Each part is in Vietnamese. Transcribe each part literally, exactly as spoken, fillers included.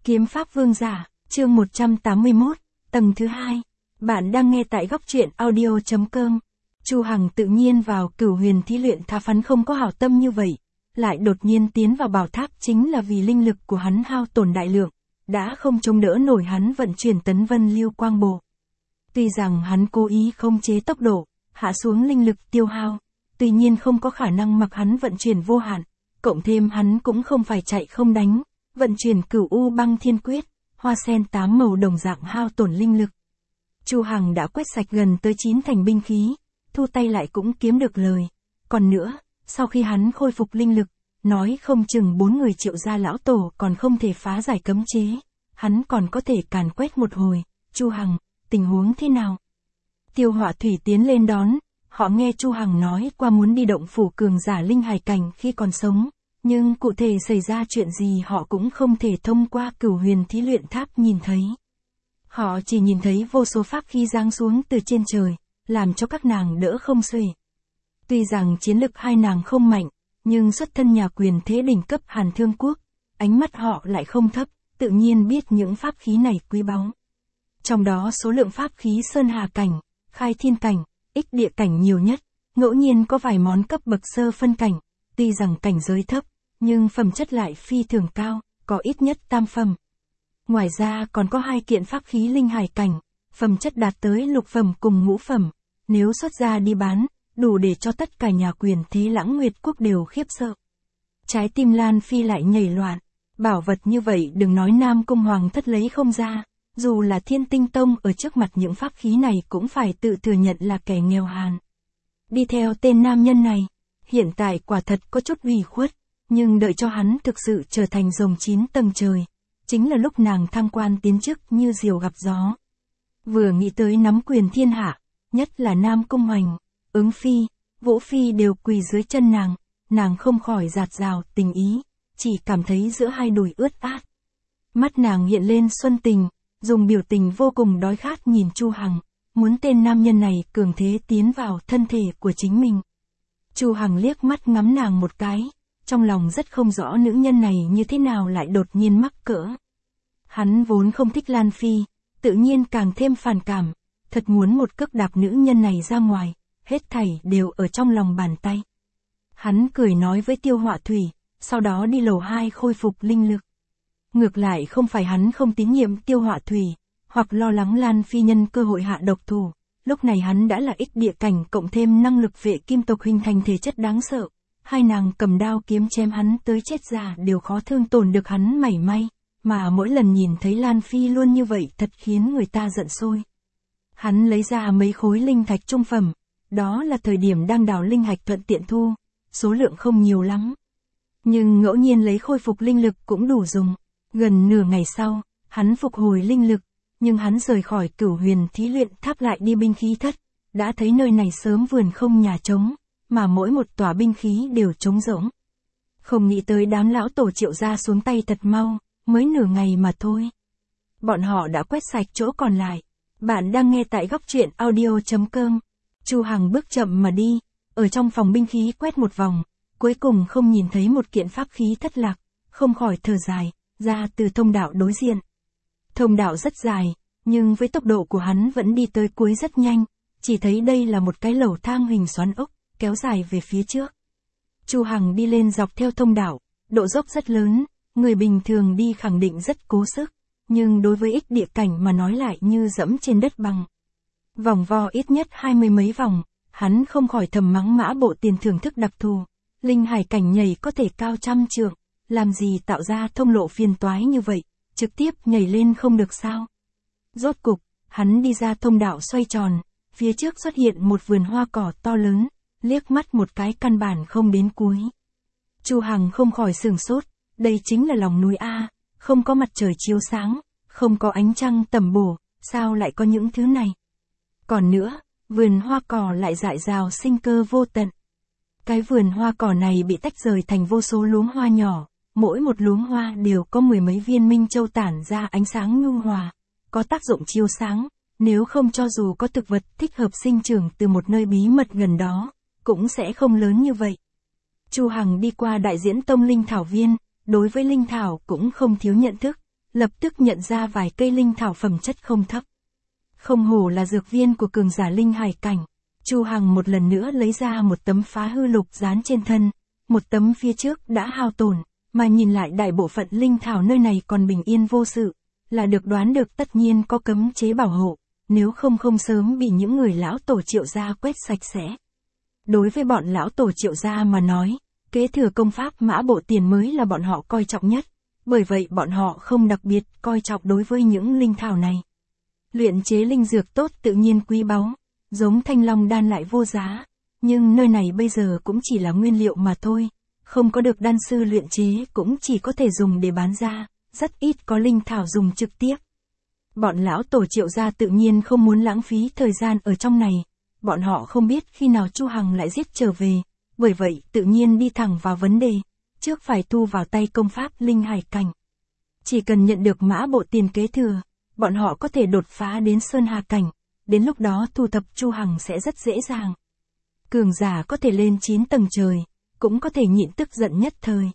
Kiếm Pháp Vương Giả, chương một trăm tám mươi mốt, tầng thứ hai. Bạn đang nghe tại góc truyện audio chấm com. Chu Hằng tự nhiên vào Cửu Huyền thí luyện tháp, hắn không có hảo tâm như vậy, lại đột nhiên tiến vào bảo tháp chính là vì linh lực của hắn hao tổn đại lượng, đã không chống đỡ nổi hắn vận chuyển Tấn Vân Lưu Quang Bộ. Tuy rằng hắn cố ý không chế tốc độ, hạ xuống linh lực tiêu hao, tuy nhiên không có khả năng mặc hắn vận chuyển vô hạn, cộng thêm hắn cũng không phải chạy không đánh, vận chuyển Cửu U Băng Thiên Quyết, hoa sen tám màu đồng dạng hao tổn linh lực. Chu Hằng đã quét sạch gần tới chín thành binh khí, thu tay lại cũng kiếm được lời. Còn nữa, sau khi hắn khôi phục linh lực, nói không chừng bốn người Triệu gia lão tổ còn không thể phá giải cấm chế, hắn còn có thể càn quét một hồi. Chu Hằng, tình huống thế nào? Tiêu Họa Thủy tiến lên đón, họ nghe Chu Hằng nói qua muốn đi động phủ cường giả linh hải cảnh khi còn sống, nhưng cụ thể xảy ra chuyện gì họ cũng không thể thông qua Cửu Huyền thí luyện tháp nhìn thấy. Họ chỉ nhìn thấy vô số pháp khí giáng xuống từ trên trời, làm cho các nàng đỡ không xuể. Tuy rằng chiến lực hai nàng không mạnh, nhưng xuất thân nhà quyền thế đỉnh cấp Hàn Thương Quốc, ánh mắt họ lại không thấp, tự nhiên biết những pháp khí này quý báu. Trong đó số lượng pháp khí Sơn Hà Cảnh, Khai Thiên Cảnh, Ích Địa Cảnh nhiều nhất, ngẫu nhiên có vài món cấp bậc sơ phân cảnh, tuy rằng cảnh giới thấp, nhưng phẩm chất lại phi thường cao, có ít nhất tam phẩm. Ngoài ra còn có hai kiện pháp khí linh hải cảnh, phẩm chất đạt tới lục phẩm cùng ngũ phẩm, nếu xuất ra đi bán, đủ để cho tất cả nhà quyền thế Lãng Nguyệt Quốc đều khiếp sợ. Trái tim Lan Phi lại nhảy loạn, bảo vật như vậy đừng nói Nam Cung Hoàng thất lấy không ra, dù là Thiên Tinh Tông ở trước mặt những pháp khí này cũng phải tự thừa nhận là kẻ nghèo hàn. Đi theo tên nam nhân này, hiện tại quả thật có chút ủy khuất, nhưng đợi cho hắn thực sự trở thành rồng chín tầng trời, chính là lúc nàng thăng quan tiến chức như diều gặp gió. Vừa nghĩ tới nắm quyền thiên hạ, nhất là Nam Cung Hoành, Ứng Phi, Vũ Phi đều quỳ dưới chân nàng, nàng không khỏi dạt dào tình ý, chỉ cảm thấy giữa hai đùi ướt át. Mắt nàng hiện lên xuân tình, dùng biểu tình vô cùng đói khát nhìn Chu Hằng, muốn tên nam nhân này cường thế tiến vào thân thể của chính mình. Chu Hằng liếc mắt ngắm nàng một cái, trong lòng rất không rõ nữ nhân này như thế nào lại đột nhiên mắc cỡ. Hắn vốn không thích Lan Phi, tự nhiên càng thêm phản cảm, thật muốn một cước đạp nữ nhân này ra ngoài, hết thảy đều ở trong lòng bàn tay. Hắn cười nói với Tiêu Họa Thủy, sau đó đi lầu hai khôi phục linh lực. Ngược lại không phải hắn không tín nhiệm Tiêu Họa Thủy, hoặc lo lắng Lan Phi nhân cơ hội hạ độc thủ, lúc này hắn đã là Ích Địa Cảnh cộng thêm năng lực vệ kim tộc hình thành thể chất đáng sợ. Hai nàng cầm đao kiếm chém hắn tới chết già đều khó thương tổn được hắn mảy may, mà mỗi lần nhìn thấy Lan Phi luôn như vậy thật khiến người ta giận sôi. Hắn lấy ra mấy khối linh thạch trung phẩm, đó là thời điểm đang đào linh hạch thuận tiện thu, số lượng không nhiều lắm. Nhưng ngẫu nhiên lấy khôi phục linh lực cũng đủ dùng. Gần nửa ngày sau, hắn phục hồi linh lực, nhưng hắn rời khỏi Cửu Huyền thí luyện tháp lại đi binh khí thất, đã thấy nơi này sớm vườn không nhà trống, mà mỗi một tòa binh khí đều trống rỗng. Không nghĩ tới đám lão tổ Triệu gia xuống tay thật mau, mới nửa ngày mà thôi. Bọn họ đã quét sạch chỗ còn lại. Bạn đang nghe tại góc truyện audio chấm com. Chu Hằng bước chậm mà đi, ở trong phòng binh khí quét một vòng, cuối cùng không nhìn thấy một kiện pháp khí thất lạc, không khỏi thở dài, ra từ thông đạo đối diện. Thông đạo rất dài, nhưng với tốc độ của hắn vẫn đi tới cuối rất nhanh, chỉ thấy đây là một cái lầu thang hình xoắn ốc, kéo dài về phía trước. Chu Hằng đi lên dọc theo thông đạo, độ dốc rất lớn, người bình thường đi khẳng định rất cố sức, nhưng đối với Ích Địa Cảnh mà nói lại như dẫm trên đất bằng. Vòng vo ít nhất hai mươi mấy vòng, hắn không khỏi thầm mắng Mã Bộ Tiền thưởng thức đặc thù, linh hải cảnh nhảy có thể cao trăm trượng, làm gì tạo ra thông lộ phiền toái như vậy, trực tiếp nhảy lên không được sao. Rốt cục, hắn đi ra thông đạo xoay tròn, phía trước xuất hiện một vườn hoa cỏ to lớn, liếc mắt một cái căn bản không đến cuối. Chu Hằng không khỏi sửng sốt, đây chính là lòng núi A, không có mặt trời chiếu sáng, không có ánh trăng tầm bổ, sao lại có những thứ này. Còn nữa, vườn hoa cỏ lại dại dào sinh cơ vô tận. Cái vườn hoa cỏ này bị tách rời thành vô số luống hoa nhỏ, mỗi một luống hoa đều có mười mấy viên minh châu tản ra ánh sáng nhu hòa, có tác dụng chiếu sáng, nếu không cho dù có thực vật thích hợp sinh trưởng từ một nơi bí mật gần đó, cũng sẽ không lớn như vậy. Chu Hằng đi qua Đại Diễn Tông Linh Thảo Viên, đối với Linh Thảo cũng không thiếu nhận thức, lập tức nhận ra vài cây linh thảo phẩm chất không thấp. Không hổ là dược viên của cường giả linh hải cảnh. Chu Hằng một lần nữa lấy ra một tấm phá hư lục dán trên thân, một tấm phía trước đã hao tổn, mà nhìn lại đại bộ phận linh thảo nơi này còn bình yên vô sự, là được đoán được tất nhiên có cấm chế bảo hộ, nếu không không sớm bị những người lão tổ Triệu gia quét sạch sẽ. Đối với bọn lão tổ Triệu gia mà nói, kế thừa công pháp Mã Bộ Tiền mới là bọn họ coi trọng nhất, bởi vậy bọn họ không đặc biệt coi trọng đối với những linh thảo này. Luyện chế linh dược tốt tự nhiên quý báu, giống Thanh Long đan lại vô giá, nhưng nơi này bây giờ cũng chỉ là nguyên liệu mà thôi, không có được đan sư luyện chế cũng chỉ có thể dùng để bán ra, rất ít có linh thảo dùng trực tiếp. Bọn lão tổ Triệu gia tự nhiên không muốn lãng phí thời gian ở trong này, bọn họ không biết khi nào Chu Hằng lại giết trở về, bởi vậy tự nhiên đi thẳng vào vấn đề, trước phải thu vào tay công pháp linh hải cảnh. Chỉ cần nhận được Mã Bộ Tiền kế thừa, bọn họ có thể đột phá đến Sơn Hà cảnh, đến lúc đó thu thập Chu Hằng sẽ rất dễ dàng. Cường giả có thể lên chín tầng trời, cũng có thể nhịn tức giận nhất thời.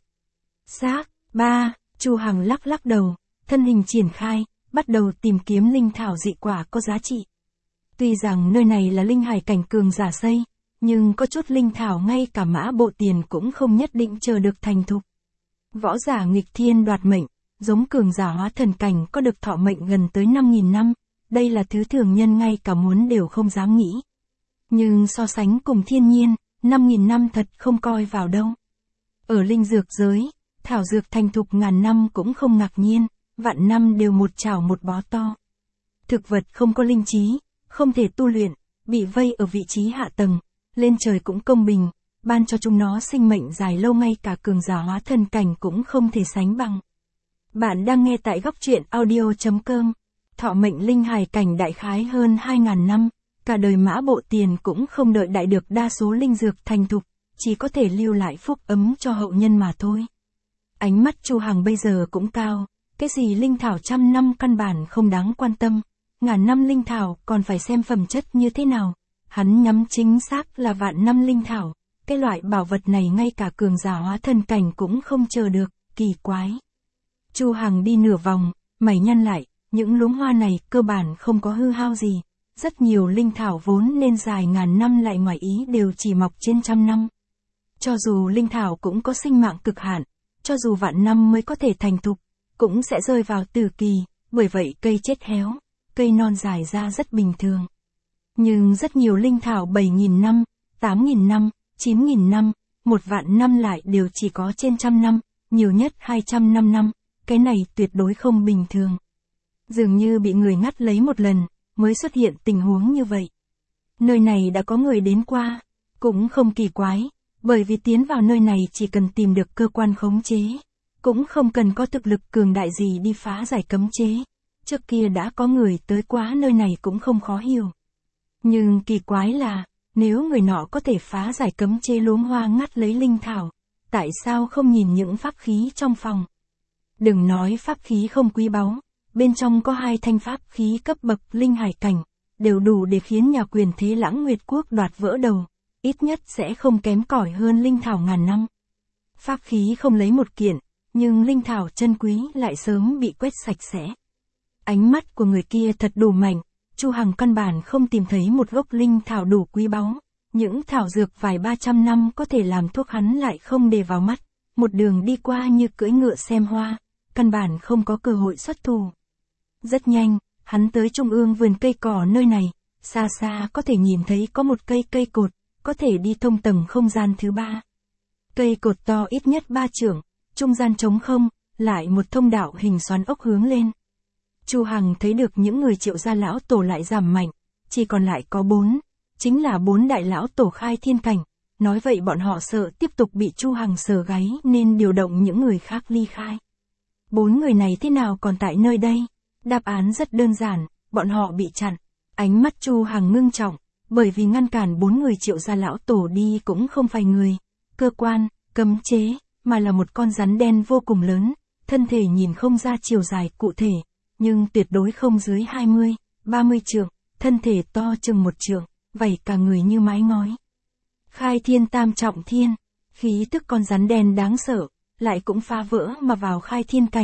Xác, ba, Chu Hằng lắc lắc đầu, thân hình triển khai, bắt đầu tìm kiếm linh thảo dị quả có giá trị. Tuy rằng nơi này là linh hải cảnh cường giả xây, nhưng có chút linh thảo ngay cả Mã Bộ Tiền cũng không nhất định chờ được thành thục. Võ giả nghịch thiên đoạt mệnh, giống cường giả hóa thần cảnh có được thọ mệnh gần tới năm nghìn năm, đây là thứ thường nhân ngay cả muốn đều không dám nghĩ. Nhưng so sánh cùng thiên nhiên, năm nghìn năm thật không coi vào đâu. Ở linh dược giới, thảo dược thành thục ngàn năm cũng không ngạc nhiên, vạn năm đều một chảo một bó to. Thực vật không có linh trí, không thể tu luyện, bị vây ở vị trí hạ tầng, lên trời cũng công bình, ban cho chúng nó sinh mệnh dài lâu ngay cả cường giả hóa thần cảnh cũng không thể sánh bằng. Bạn đang nghe tại góc truyện audio chấm com. Thọ mệnh linh hải cảnh đại khái hơn hai nghìn năm, cả đời Mã Bộ Tiền cũng không đợi đại được đa số linh dược thành thục, chỉ có thể lưu lại phúc ấm cho hậu nhân mà thôi. Ánh mắt Chu Hằng bây giờ cũng cao, cái gì linh thảo trăm năm căn bản không đáng quan tâm, ngàn năm linh thảo còn phải xem phẩm chất như thế nào. Hắn nhắm chính xác là vạn năm linh thảo, cái loại bảo vật này ngay cả cường giả hóa thần cảnh cũng không chờ được, kỳ quái. Chu Hằng đi nửa vòng, mày nhăn lại, những luống hoa này cơ bản không có hư hao gì, rất nhiều linh thảo vốn nên dài ngàn năm lại ngoài ý đều chỉ mọc trên trăm năm. Cho dù linh thảo cũng có sinh mạng cực hạn, cho dù vạn năm mới có thể thành thục, cũng sẽ rơi vào tử kỳ, bởi vậy cây chết héo, cây non dài ra rất bình thường. Nhưng rất nhiều linh thảo bảy nghìn năm, tám nghìn năm, chín nghìn năm, một vạn năm lại đều chỉ có trên trăm năm, nhiều nhất hai trăm năm năm, cái này tuyệt đối không bình thường. Dường như bị người ngắt lấy một lần, mới xuất hiện tình huống như vậy. Nơi này đã có người đến qua, cũng không kỳ quái, bởi vì tiến vào nơi này chỉ cần tìm được cơ quan khống chế, cũng không cần có thực lực cường đại gì đi phá giải cấm chế. Trước kia đã có người tới quá nơi này cũng không khó hiểu. Nhưng kỳ quái là, nếu người nọ có thể phá giải cấm chế luống hoa ngắt lấy linh thảo, tại sao không nhìn những pháp khí trong phòng? Đừng nói pháp khí không quý báu, bên trong có hai thanh pháp khí cấp bậc linh hải cảnh, đều đủ để khiến nhà quyền thế Lãng Nguyệt Quốc đoạt vỡ đầu, ít nhất sẽ không kém cỏi hơn linh thảo ngàn năm. Pháp khí không lấy một kiện, nhưng linh thảo chân quý lại sớm bị quét sạch sẽ. Ánh mắt của người kia thật đủ mạnh, Chu Hằng căn bản không tìm thấy một gốc linh thảo đủ quý báu, những thảo dược vài ba trăm năm có thể làm thuốc hắn lại không để vào mắt, một đường đi qua như cưỡi ngựa xem hoa, căn bản không có cơ hội xuất thủ. Rất nhanh, hắn tới trung ương vườn cây cỏ nơi này, xa xa có thể nhìn thấy có một cây cây cột, có thể đi thông tầng không gian thứ ba. Cây cột to ít nhất ba trượng, trung gian trống không, lại một thông đạo hình xoắn ốc hướng lên. Chu Hằng thấy được những người Triệu gia lão tổ lại giảm mạnh, chỉ còn lại có bốn, chính là bốn đại lão tổ khai thiên cảnh, nói vậy bọn họ sợ tiếp tục bị Chu Hằng sờ gáy nên điều động những người khác ly khai. Bốn người này thế nào còn tại nơi đây? Đáp án rất đơn giản, bọn họ bị chặn. Ánh mắt Chu Hằng ngưng trọng, bởi vì ngăn cản bốn người Triệu gia lão tổ đi cũng không phải người, cơ quan, cấm chế, mà là một con rắn đen vô cùng lớn, thân thể nhìn không ra chiều dài cụ thể, nhưng tuyệt đối không dưới hai mươi, ba mươi trượng, thân thể to chừng một trượng, vảy cả người như mái ngói. Khai thiên tam trọng thiên, khí tức con rắn đen đáng sợ, lại cũng phá vỡ mà vào khai thiên cảnh,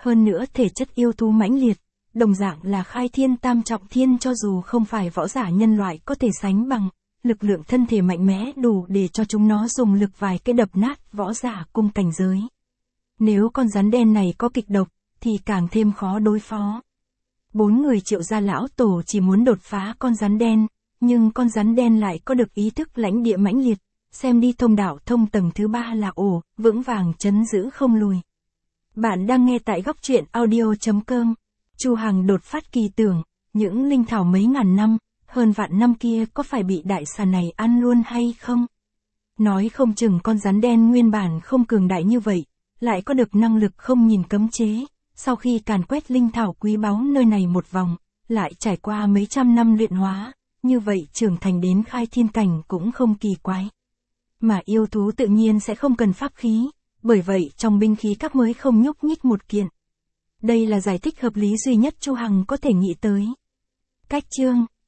Hơn nữa thể chất yêu thú mãnh liệt, đồng dạng là khai thiên tam trọng thiên cho dù không phải võ giả nhân loại có thể sánh bằng, lực lượng thân thể mạnh mẽ đủ để cho chúng nó dùng lực vài cái đập nát võ giả cùng cảnh giới. Nếu con rắn đen này có kịch độc, thì càng thêm khó đối phó. Bốn người Triệu gia lão tổ chỉ muốn đột phá con rắn đen, nhưng con rắn đen lại có được ý thức lãnh địa mãnh liệt, xem đi thông đạo thông tầng thứ ba là ổ, vững vàng chấn giữ không lùi. Bạn đang nghe tại góc truyện audio.com. Chu Hằng đột phát kỳ tưởng, những linh thảo mấy ngàn năm, hơn vạn năm kia có phải bị đại xà này ăn luôn hay không? Nói không chừng con rắn đen nguyên bản không cường đại như vậy, lại có được năng lực không nhìn cấm chế, sau khi càn quét linh thảo quý báu nơi này một vòng, lại trải qua mấy trăm năm luyện hóa, như vậy trưởng thành đến khai thiên cảnh cũng không kỳ quái. Mà yêu thú tự nhiên sẽ không cần pháp khí, bởi vậy trong binh khí các mới không nhúc nhích một kiện. Đây là giải thích hợp lý duy nhất Chu Hằng có thể nghĩ tới. Cách chương